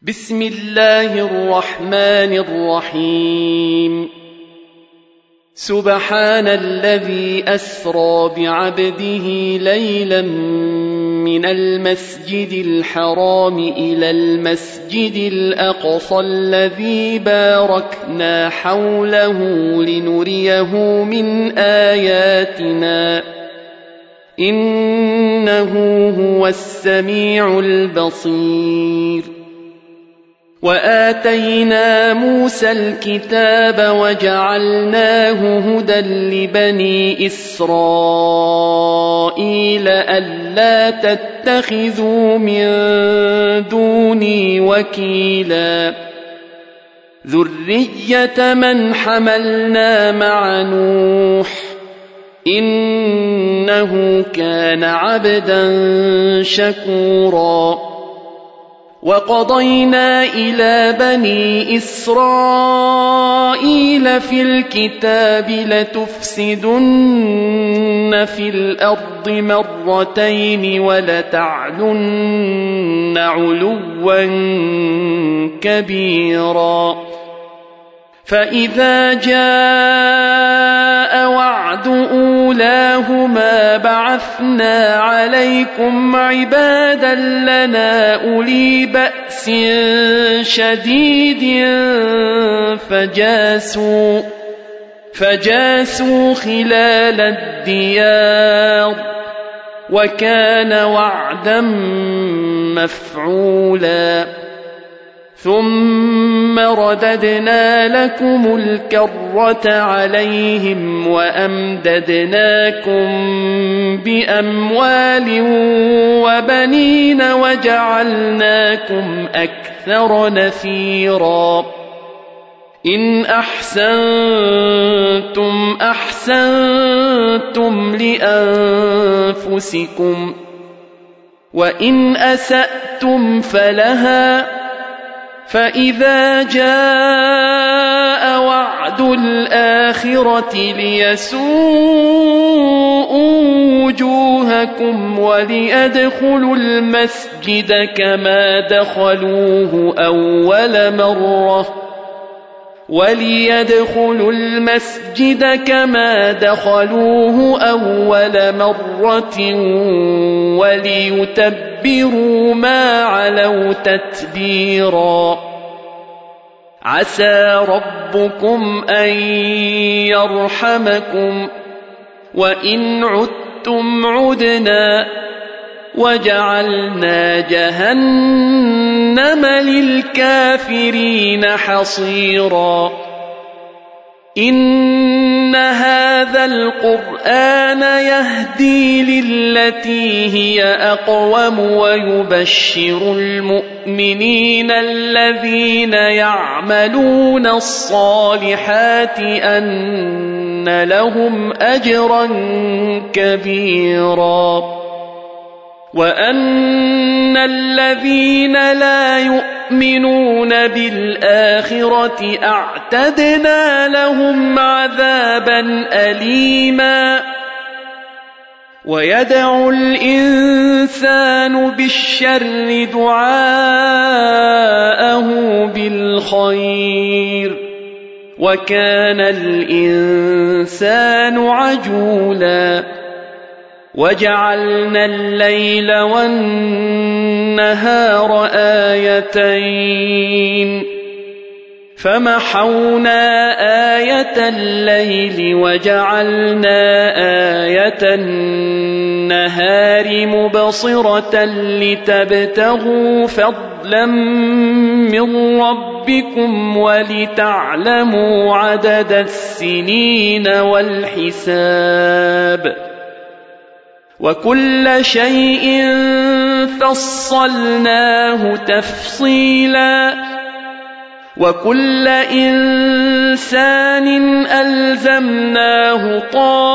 بسم الله الرحمن الرحيم. سبحان الذي أسرى بعبده ليلا من المسجد الحرام إلى المسجد الأقصى الذي باركنا حوله لنريه من آياتنا إنه هو السميع البصير. وآتينا موسى الكتاب وجعلناه هدى لبني إسرائيل ألا تتخذوا من دوني وكيلا ذرية من حملنا مع نوح إنه كان عبدا شكورا. وقضينا إلى بني إسرائيل في الكتاب لتفسدن في الأرض مرتين ولتعلن علوا كبيرا. فإذا جاء وعد أولاهما بعثنا عليكم عبادا لنا أولي بأس شديد فجاسوا خلال الديار وكان وعدا مفعولا. ثم رددنا لكم الكرة عليهم وأمددناكم بأموال وبنين وجعلناكم أكثر نفيرا. إن أحسنتم أحسنتم لأنفسكم وإن أسأتم فلها. فإذا جاء وعد الآخرة ليسوءوا وجوهكم وليدخلوا المسجد كما دخلوه أول مرة وليتبروا ما علوا تتبيرا. عسى ربكم أن يرحمكم وإن عدتم عدنا وجعلنا جهنم للكافرين حصيرا. إن هذا القرآن يهدي للتي هي أقوم ويبشر المؤمنين الذين يعملون الصالحات أن لهم أجرا كبيرا وأن الذين لا يؤمنون بالآخرة أعتدنا لهم عذابا أليما. ويدعو الإنسان بالشر دعاءه بالخير وكان الإنسان عجولا. وجعلنا الليل والنهار آيتين فمحونا آية الليل وجعلنا آية النهار مبصرة لتبتغوا فضلا من ربكم ولتعلموا عدد السنين والحساب وكل شيء فصلناه تفصيلا. وكل إنسان ألزمناه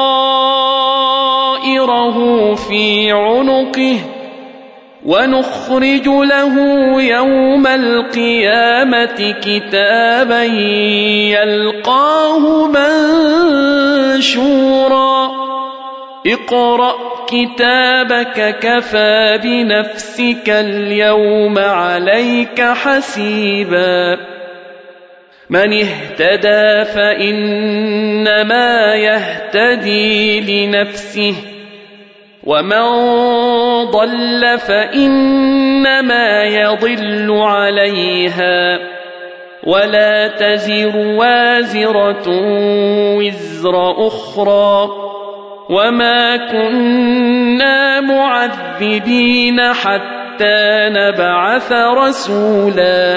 طائره في عنقه ونخرج له يوم القيامة كتابا يلقاه منشورا اقرأ كتابك كفى بنفسك اليوم عليك حسيبا من اهتدى فإنما يهتدي لنفسه ومن ضل فإنما يضل عليها ولا تزر وازرة وزر أخرى وما كنا معذبين حتى نبعث رسولا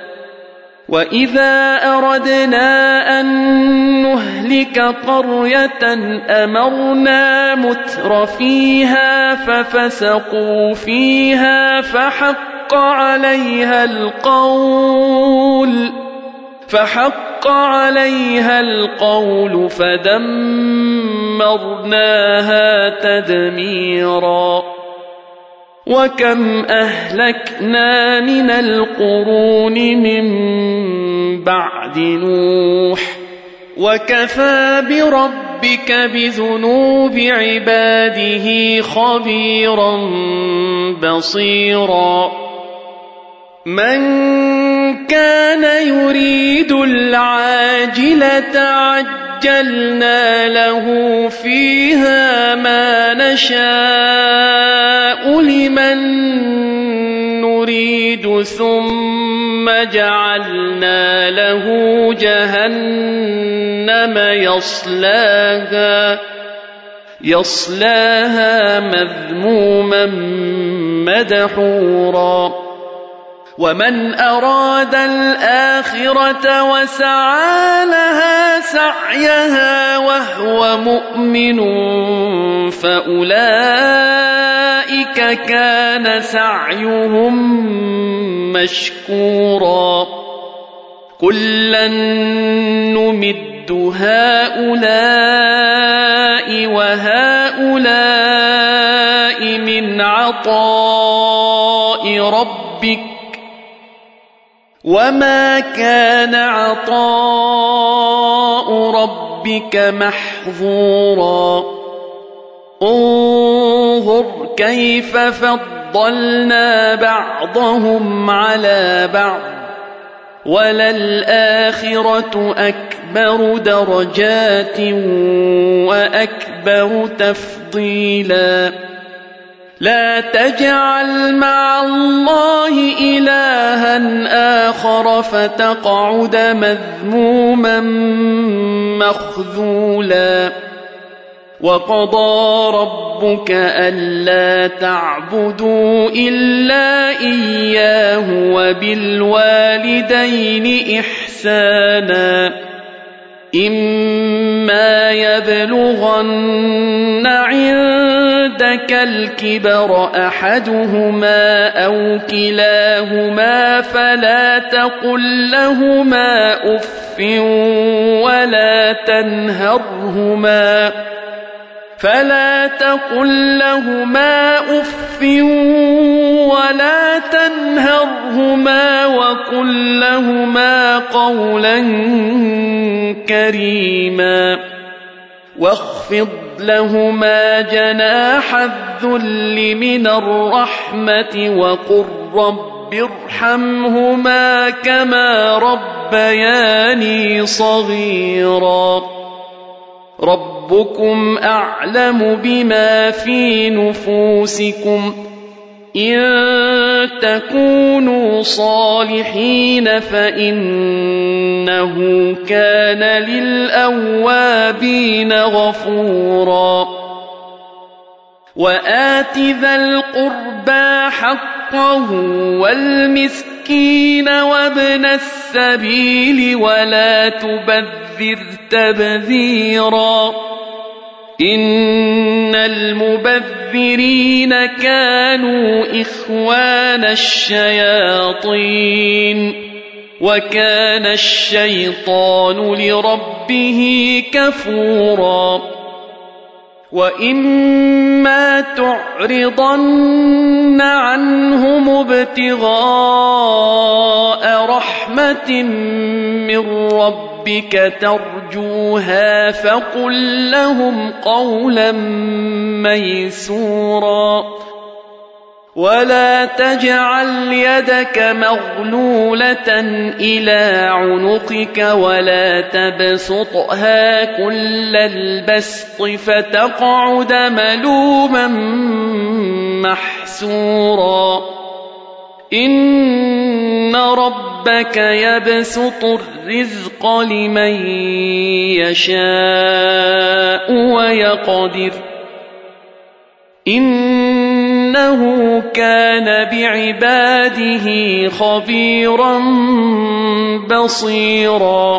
وإذا أردنا أن نهلك قرية أمرنا متر فيها ففسقوا فيها فحق عليها القول فدمرناها تدميرا وكم أهلكنا من القرون من بعد نوح وكفى بربك بذنوب عباده خبيرا بصيرا من كان يريد العاجلة عجلنا له فيها ما نشاء لمن نريد ثم جعلنا له جهنم يصلاها مذموما مدحورا ومن أراد الآخرة وسعى لها سعيها وهو مؤمن فأولئك كان سعيهم مشكورا كلا نمد هؤلاء وهؤلاء من عطاء ربك وما كان عطاء ربك محظورا انظر كيف فضلنا بعضهم على بعض وللآخرة أكبر درجات وأكبر تفضيلا لا تجعل مع الله إلها آخر فتقعد مذموما مخذولا وقضى ربك ألا تعبدوا إلا إياه وبالوالدين إحسانا إما يبلغن عندك الكبر أحدهما أو كلاهما فلا تقل لهما أف ولا تنهرهما وقل لهما قولا كريما واخفض لهما جناح الذل من الرحمة وقل رب ارحمهما كما ربياني صغيرا ربكم أعلم بما في نفوسكم إن تكونوا صالحين فإنه كان للأوابين غفورا وآت ذا القربى حقه والمسكين وابن السبيل ولا تبذر تبذيرا إن المبذرين كانوا إخوان الشياطين وكان الشيطان لربه كفورا وإما تعرضن عنهم ابتغاء رحمة رحمة من ربك ترجوها فقل لهم قولا ميسورا ولا تجعل يدك مغلولة إلى عنقك ولا تبسطها كل البسط فتقعد ملوما محسورا إن ربك يبسط الرزق لمن يشاء ويقدر إنه كان بعباده خبيرا بصيرا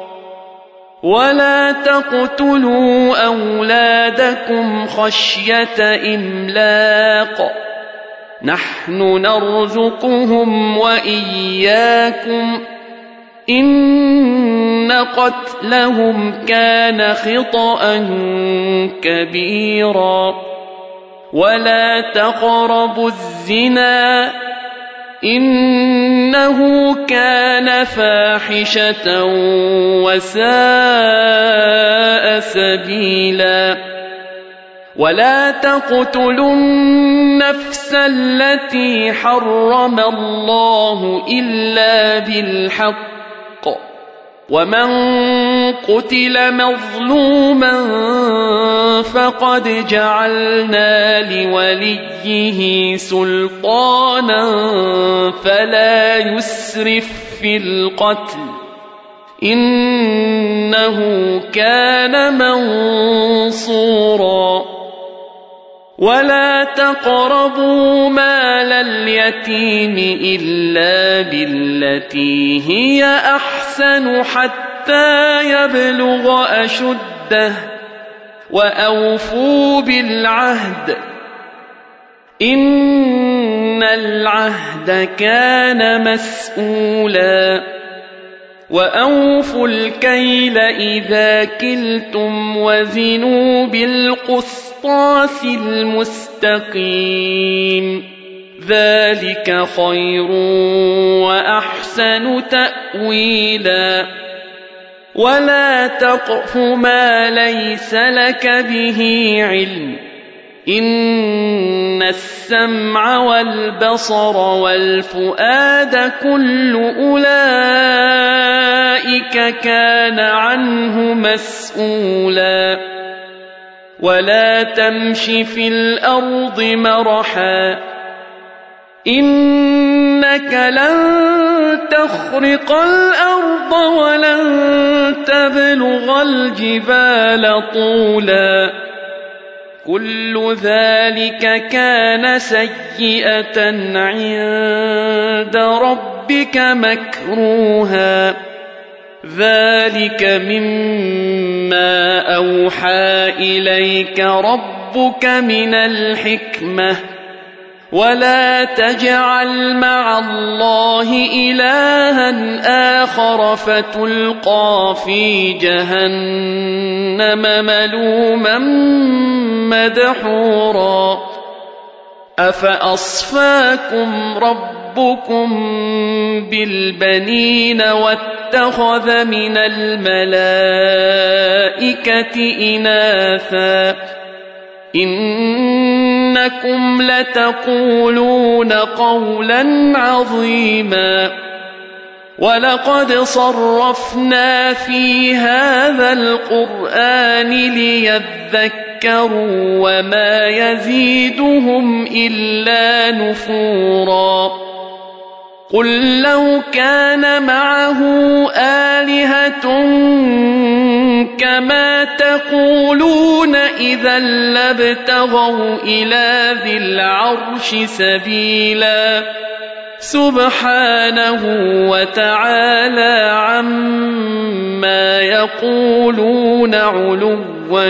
ولا تقتلوا أولادكم خشية إملاق نحن نرزقهم وإياكم إن قتلهم كان خطأ كبيرا ولا تقربوا الزنا إنه كان فاحشة وساء سبيلا ولا تقتلوا النفس التي حرم الله إلا بالحق ومن قتل مظلوما فقد جعلنا لوليه سلطانا فلا يسرف في القتل إنه كان منصورا ولا تقربوا مال اليتيم إلا بالتي هي أحسن حتى يبلغ أشده وأوفوا بالعهد إن العهد كان مسؤولا وأوفوا الكيل إذا كلتم وزنوا بالقسطاس المستقيم ذلك خير وأحسن تأويلا ولا تقف ما ليس لك به علم إن السمع والبصر والفؤاد كل أولئك كان عنه مسؤولا ولا تمش في الأرض مرحا إنك لن تخرق الأرض ولن تبلغ الجبال طولا كل ذلك كان سيئة عند ربك مكروها ذلك مما أوحى إليك ربك من الحكمة ولا تجعل مع الله إلها آخر فتلقى في جهنم ملوما مدحورا أفأصفاكم ربكم بالبنين واتخذ من الملائكة إناثا إنكم لتقولون قولا عظيما ولقد صرفنا في هذا القرآن ليذكروا وما يزيدهم إلا نفورا قل لو كان معه آلهة كما تقولون إذا لابتغوا إلى ذي العرش سبيلا سبحانه وتعالى عما يقولون علوا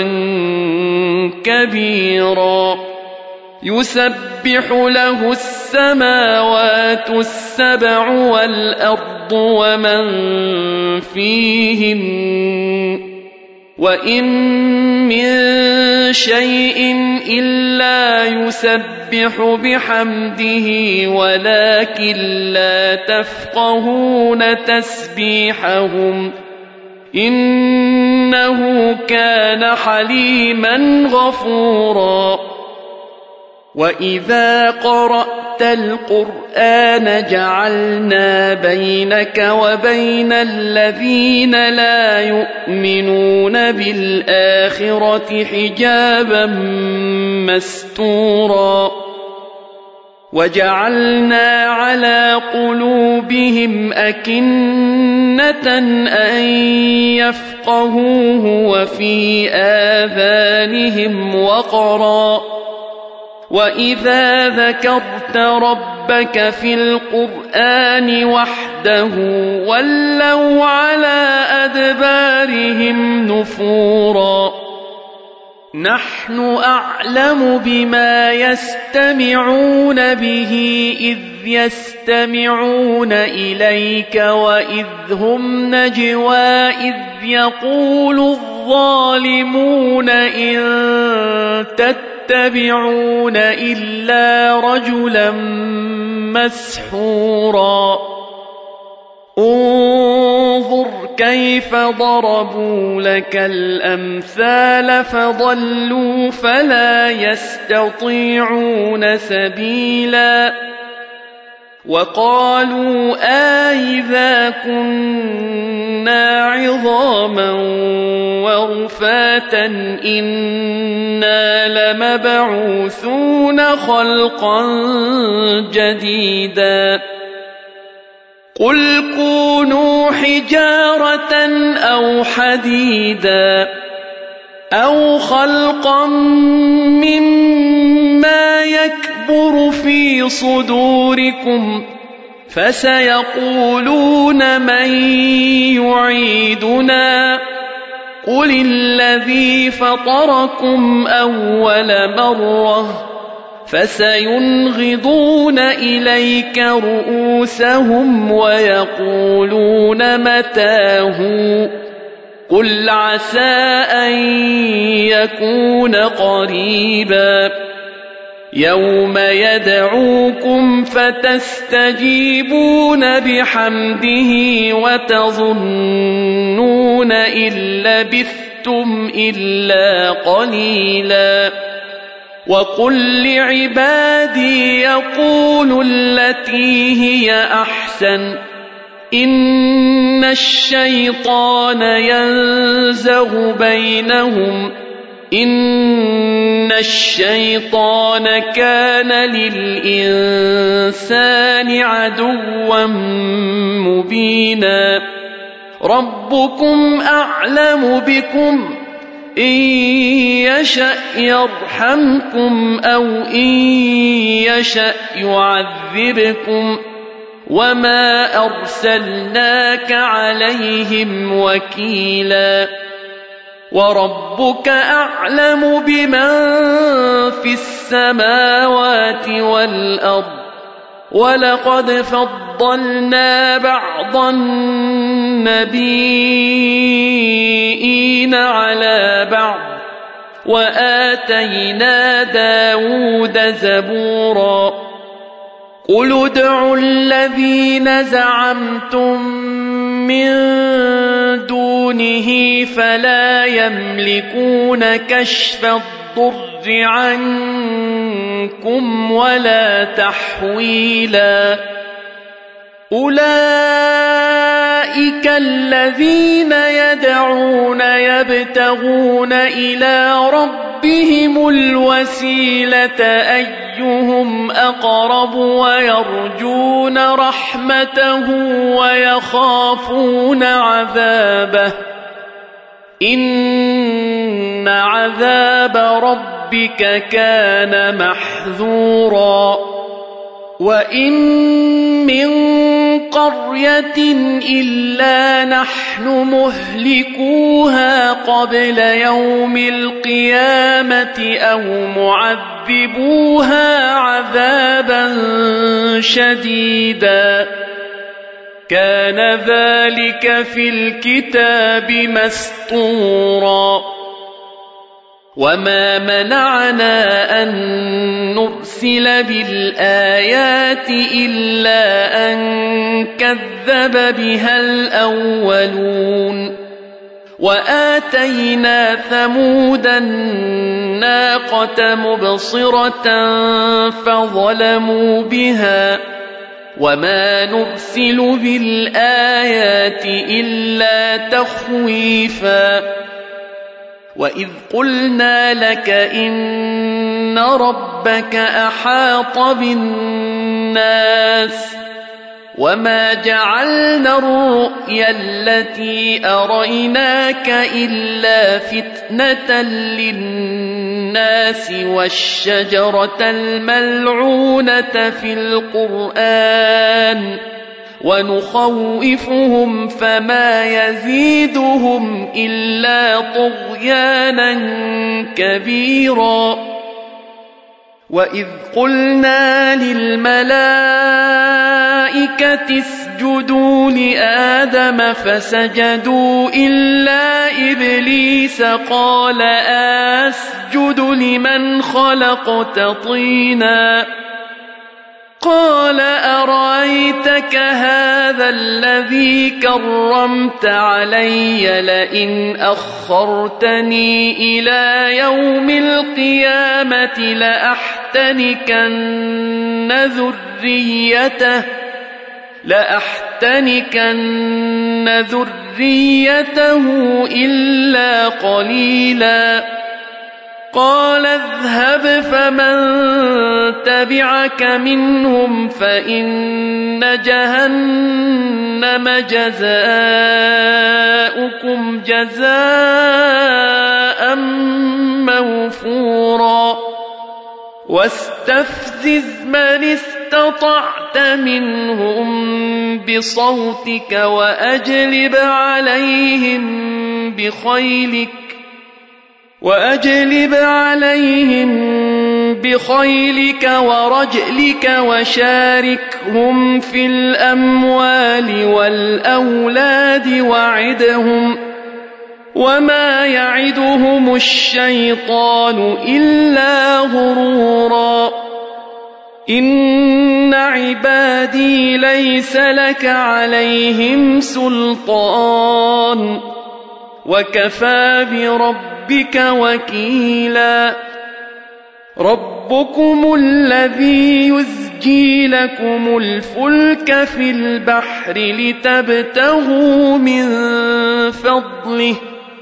كبيرا يسبح له السماوات السبع والأرض ومن فيهن وإن من شيء إلا يسبح بحمده ولكن لا تفقهون تسبيحهم إنه كان حليما غفورا وإذا قرأت القرآن جعلنا بينك وبين الذين لا يؤمنون بالآخرة حجابا مستورا وجعلنا على قلوبهم أكنة أن يفقهوه وفي آذانهم وقرا وإذا ذكرت ربك في القرآن وحده ولوا على أدبارهم نفورا نحن أعلم بما يستمعون به إذ يستمعون إليك وإذ هم نجوى إذ يقول الظالمون إن تتبعون إلا رجلا مسحورا انظر كيف ضربوا لك الأمثال فضلوا فلا يستطيعون سبيلا وقالوا أإذا كنا عظاما ورفاتا إنا لمبعوثون خلقا جديدا قل كونوا حجارة أو حديدا أو خلقا مما يكبر في صدوركم فسيقولون من يعيدنا قل الذي فطركم أول مرة فسينغضون إليك رؤوسهم ويقولون متى هو قل عسى أن يكون قريبا يوم يدعوكم فتستجيبون بحمده وتظنون إن لبثتم إلا قليلا وقل لعبادي يقولوا التي هي أحسن إن الشيطان ينزغ بينهم إن الشيطان كان للإنسان عدوا مبينا ربكم أعلم بكم إن يشأ يرحمكم أو إن يشأ يعذبكم وما أرسلناك عليهم وكيلا وربك أعلم بمن في السماوات والأرض ولقد فضلنا بعض النبيين على بعض وآتينا داود زبورا قل ادعوا الذين زعمتم من دونه فلا يملكون كشف الضر عنكم ولا تحويلا أولئك الذين يدعون يبتغون إلى ربهم الوسيلة أيهم أقرب ويرجون رحمته ويخافون عذابه إن عذاب ربك كان محذورا وإن من قرية إلا نحن مهلكوها قبل يوم القيامة أو معذبوها عذابا شديدا كان ذلك في الكتاب مسطورا وما منعنا أن نرسل بالآيات إلا أن كذب بها الأولون وآتينا ثمود الناقة مبصرة فظلموا بها وما نرسل بالآيات إلا تخويفا وإذ قلنا لك إن ربك أحاط بالناس وما جعلنا الرؤيا التي أريناك إلا فتنة للناس والشجرة الملعونة في القرآن ونخوفهم فما يزيدهم إلا طغيانا كبيرا وإذ قلنا للملائكة اسجدوا لآدم فسجدوا إلا إبليس قال أسجد لمن خلقت طينا قال أرأيتك هذا الذي كرمت علي لئن أخرتني إلى يوم القيامة لأحتنكن ذريته إلا قليلا قال اذهب فمن تبعك منهم فإن جهنم جزاؤكم جزاء موفورا واستفزز من استطعت منهم بصوتك وأجلب عليهم بخيلك ورجلك وشاركهم في الأموال والأولاد وعدهم وما يعدهم الشيطان إلا غرورا إن عبادي ليس لك عليهم سلطان وكفى بربك وكيلا ربكم الذي يزجي لكم الفلك في البحر لتبتغوا من فضله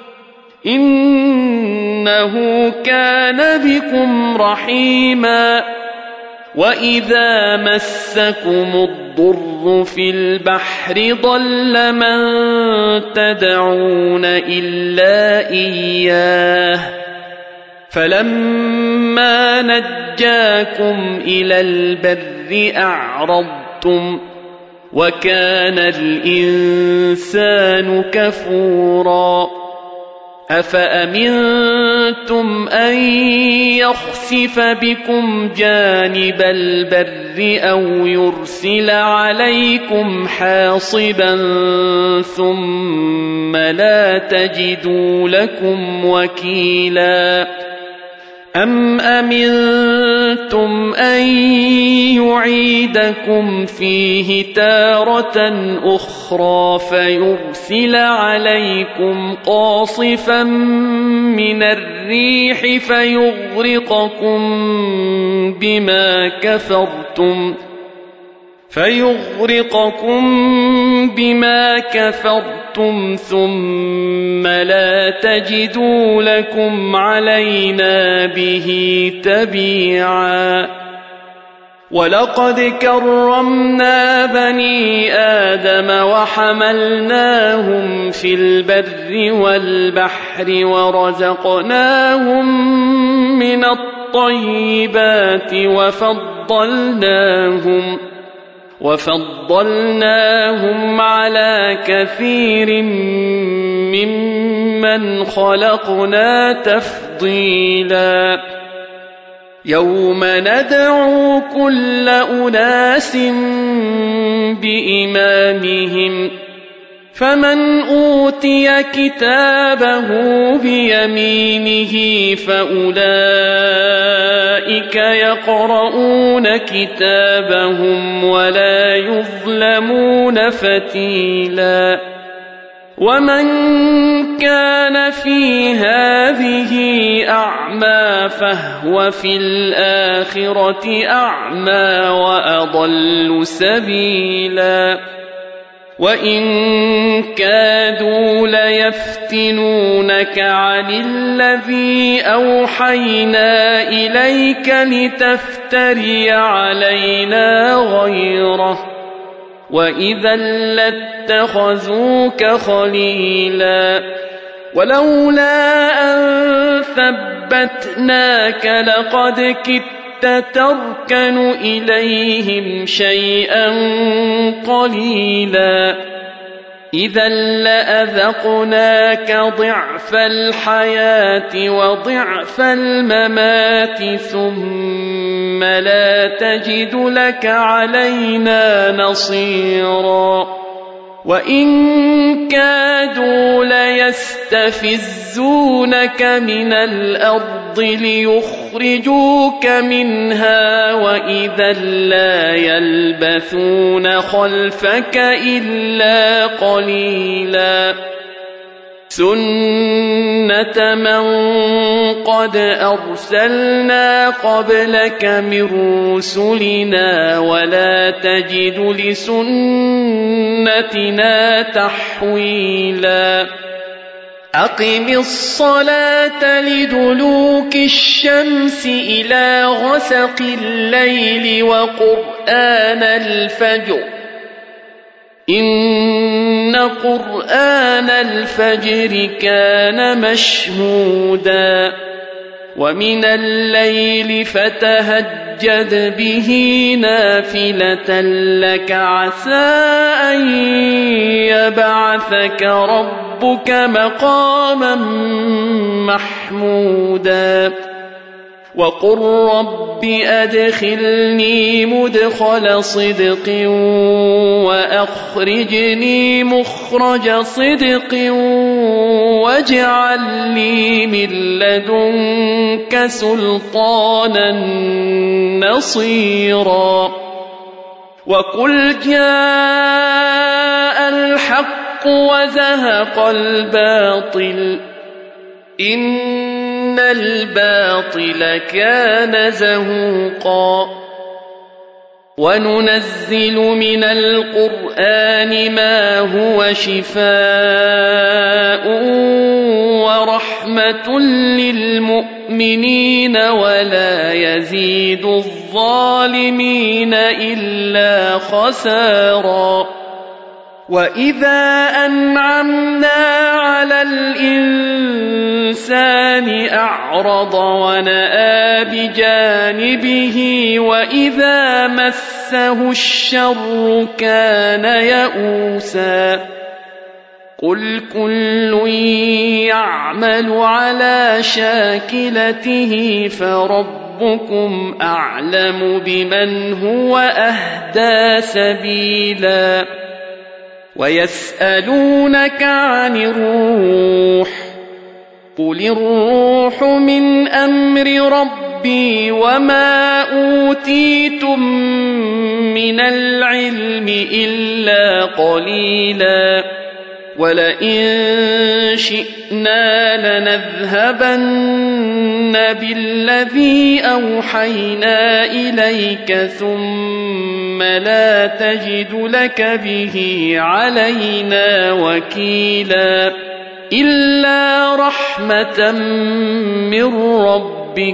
إنه كان بكم رحيما وإذا مسكم الضر في البحر ضل من تدعون إلا إياه فلما نجاكم إلى البر أعرضتم وكان الإنسان كفورا أفأمنتم أن يخسف بكم جانب البر أو يرسل عليكم حاصبا ثم لا تجدوا لكم وكيلا أم أمنتم أن يعيدكم فيه تارة أخرى فيرسل عليكم قاصفا من الريح فيغرقكم بما كفرتم ثم لا تجدوا لكم علينا به تبيعا ولقد كرمنا بني آدم وحملناهم في البر والبحر ورزقناهم من الطيبات وفضلناهم على كثير ممن خلقنا تفضيلا يوم ندعو كل أناس بإمامهم فمن أوتي كتابه بيمينه فأولئك يقرؤون كتابهم ولا يظلمون فتيلا ومن كان في هذه أعمى فهو في الآخرة أعمى وأضل سبيلا وإن كادوا ليفتنونك عن الذي أوحينا إليك لتفتري علينا غيره وإذا لاتخذوك خليلا ولولا أن ثبتناك لقد كدت تركن إليهم شيئا قليلا إذا لأذقناك ضعف الحياة وضعف الممات ثم لا تجد لك علينا نصيرا وإن كادوا ليستفزونك من الأرض ليخرجوك منها وإذا لا يلبثون خلفك إلا قليلا سنة من قد أرسلنا قبلك من رسلنا ولا تجد لسنتنا تحويلا أقم الصلاة لدلوك الشمس إلى غسق الليل وقرآن الفجر إن قرآن الفجر كان مشهودا ومن الليل فتهجد به نافلة لك عسى أن يبعثك ربك مقاما محمودا وقل رب أدخلني مدخل صدق وأخرجني مخرج صدق واجعل لي من لدنك سلطانا نصيرا وقل جاء الحق وزهق الباطل إن الباطل كان زهوقا وننزل من القرآن ما هو شفاء ورحمة للمؤمنين ولا يزيد الظالمين إلا خسارا وإذا أنعمنا على الإنسان أعرض ونأى بجانبه وإذا مسه الشر كان يئوسا قل كل يعمل على شاكلته فربكم أعلم بمن هو أهدى سبيلا ويسألونك عن الروح قل الروح من أمر ربي وما أوتيتم من العلم إلا قليلا ولئن شئنا لنذهبن بالذي أوحينا إليك ثم لا تجد لك به علينا وكيلا إلا رحمة من ربك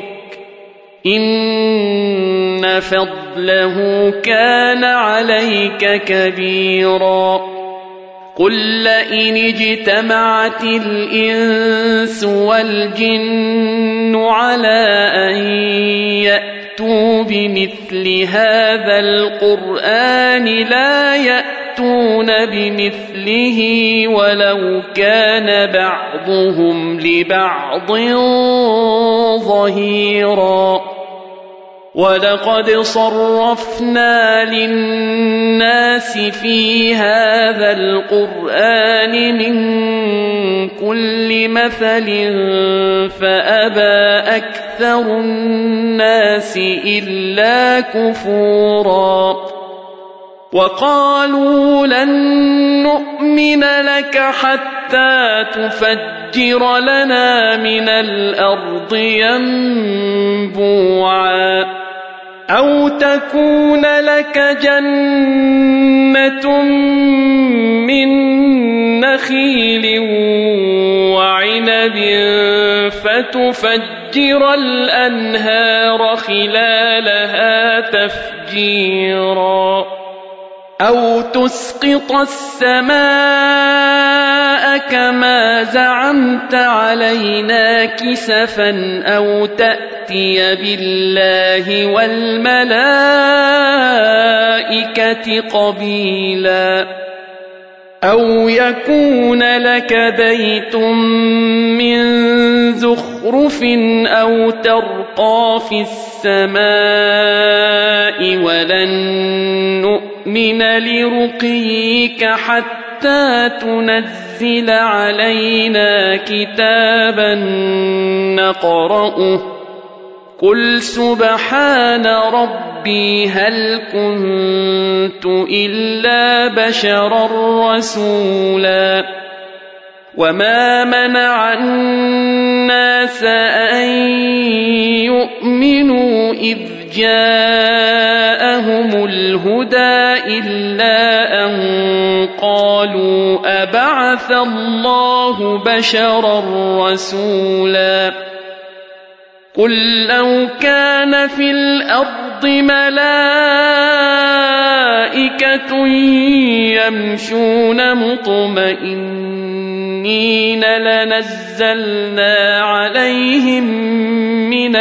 إن فضله كان عليك كبيرا قل لئن اجتمعت الإنس والجن على أن يأتوا بمثل هذا القرآن لا يأتون بمثله ولو كان بعضهم لبعض ظهيرا ولقد صرفنا للناس في هذا القرآن من كل مثل فأبى أكثر الناس إلا كفورا وقالوا لن نؤمن لك حتى تفجر لنا من الأرض ينبوعا أو تكون لك جنة من نخيل وعنب فتفجر الأنهار خلالها تفجيرا أو تسقط السماء كما زعمت علينا كسفا أو تأتي بالله والملائكة قبيلا أو يكون لك بيت من زخرف أو ترقى في السماء ولن نؤمن لرقيك حتى تنزل علينا كتابا نقرأه قل سبحان ربي هل كنت إلا بشرا رسولا وما منع الناس أن يؤمنوا إذ جاءهم الهدى إلا أن قالوا أبعث الله بشرا رسولا قل لو كان في الأرض ملائكة يمشون مطمئنين لنزلنا عليهم من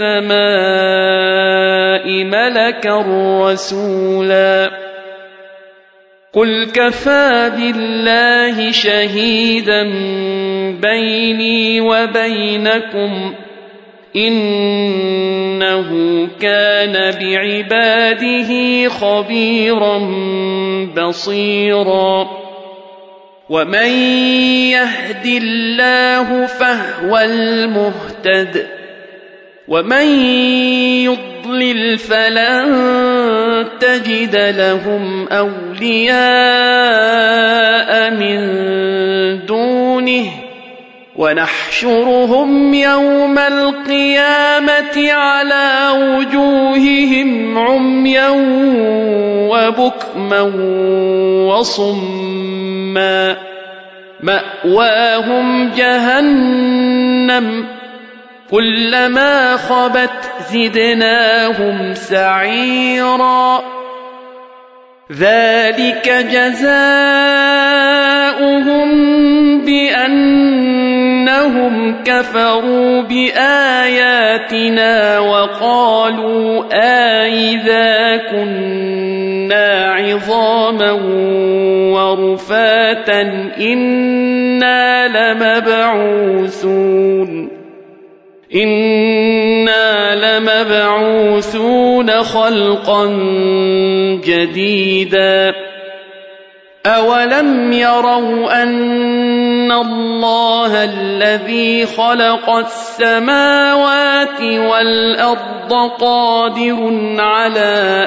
السماء ملكا رسولا قل كفى بالله شهيدا بيني وبينكم إنه كان بعباده خبيرا بصيرا ومن يهد الله فهو المهتد ومن يضلل فلن تجد لهم أولياء من دونه ونحشرهم يوم القيامة على وجوههم عميا وبكما وصما مأواهم جهنم كلما خبت زدناهم سعيرا ذلك جزاؤهم بأنهم كفروا بآياتنا وقالوا أإذا كنا عظاما ورفاتا إنا لمبعوثون خلقا جديدا أولم يروا أن الله الذي خلق السماوات والأرض قادر على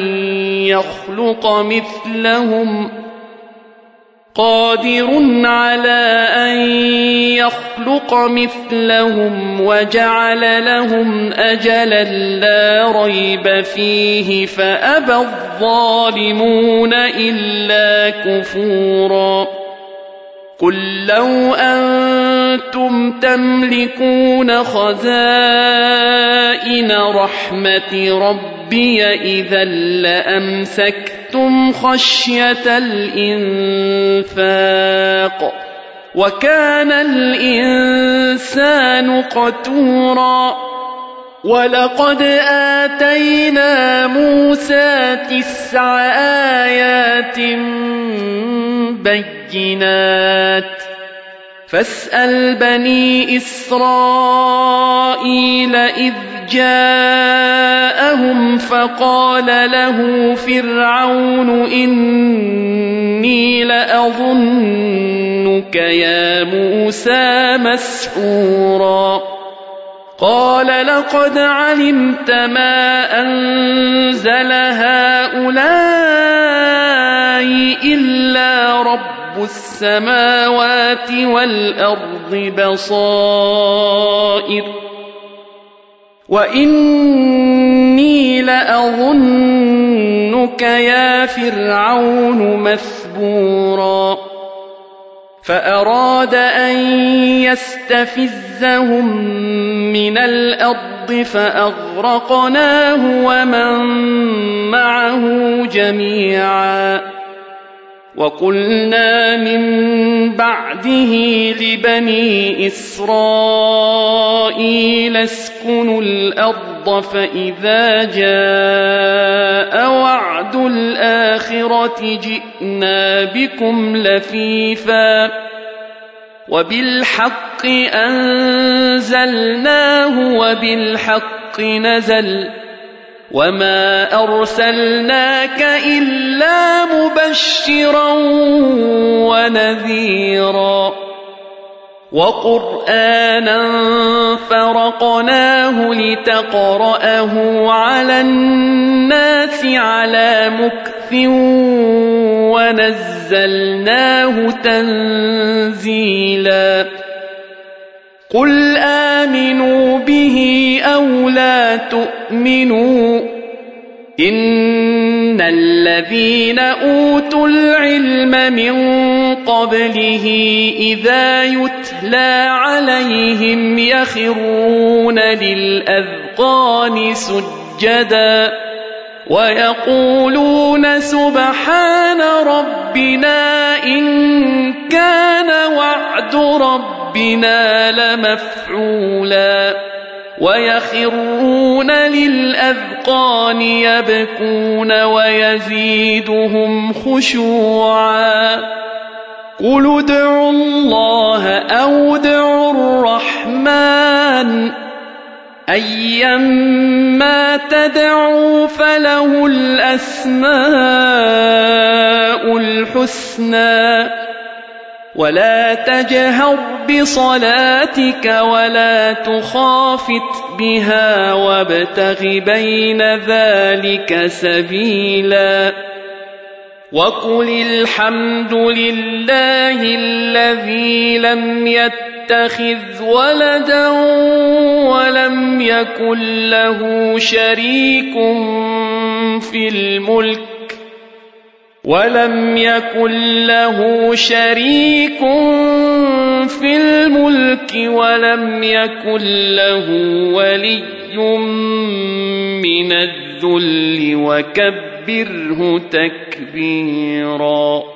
أن يخلق مثلهم وجعل لهم أجلا لا ريب فيه فأبى الظالمون إلا كفورا قل لو أنتم تملكون خزائن رحمة ربي إذا لأمسكتم خشية الإنفاق وكان الإنسان قتورا ولقد آتينا موسى 9 آيات بينات فاسأل بني إسرائيل إذ جاءهم فقال له فرعون إني لأظنك يا موسى مسحورا قال لقد علمت ما أنزل هؤلاء إلا رب السماوات والأرض بصائر وإني لأظنك يا فرعون مثبورا فأراد أن يستفزهم من الأرض فأغرقناه ومن معه جميعا وقلنا من بعده لبني إسرائيل اسكنوا الأرض فإذا جاء وعد الآخرة جئنا بكم لفيفا وبالحق أنزلناه وبالحق نزل وما أرسلناك إلا مبشرا ونذيرا وقرآنا فرقناه لتقرأه على الناس على مكث ونزلناه تنزيلا قل آمنوا به أو لا تؤمنوا إن الذين أوتوا العلم من قبله إذا يتلى عليهم يخرون للأذقان سجدا ويقولون سبحان ربنا إن كان وعد ربنا لمفعولا ويخرون للأذقان يبكون ويزيدهم خشوعا قل ادعوا الله أو ادعوا الرحمن أيما تدعوا فله الأسماء الحسنى ولا تجهر بصلاتك ولا تخافت بها وابتغ بين ذلك سبيلا وقل الحمد لله الذي لم يتخذ ولدا ولم يكن له شريك في الملك ولم يكن له ولي من الذل وكبره تكبيرا.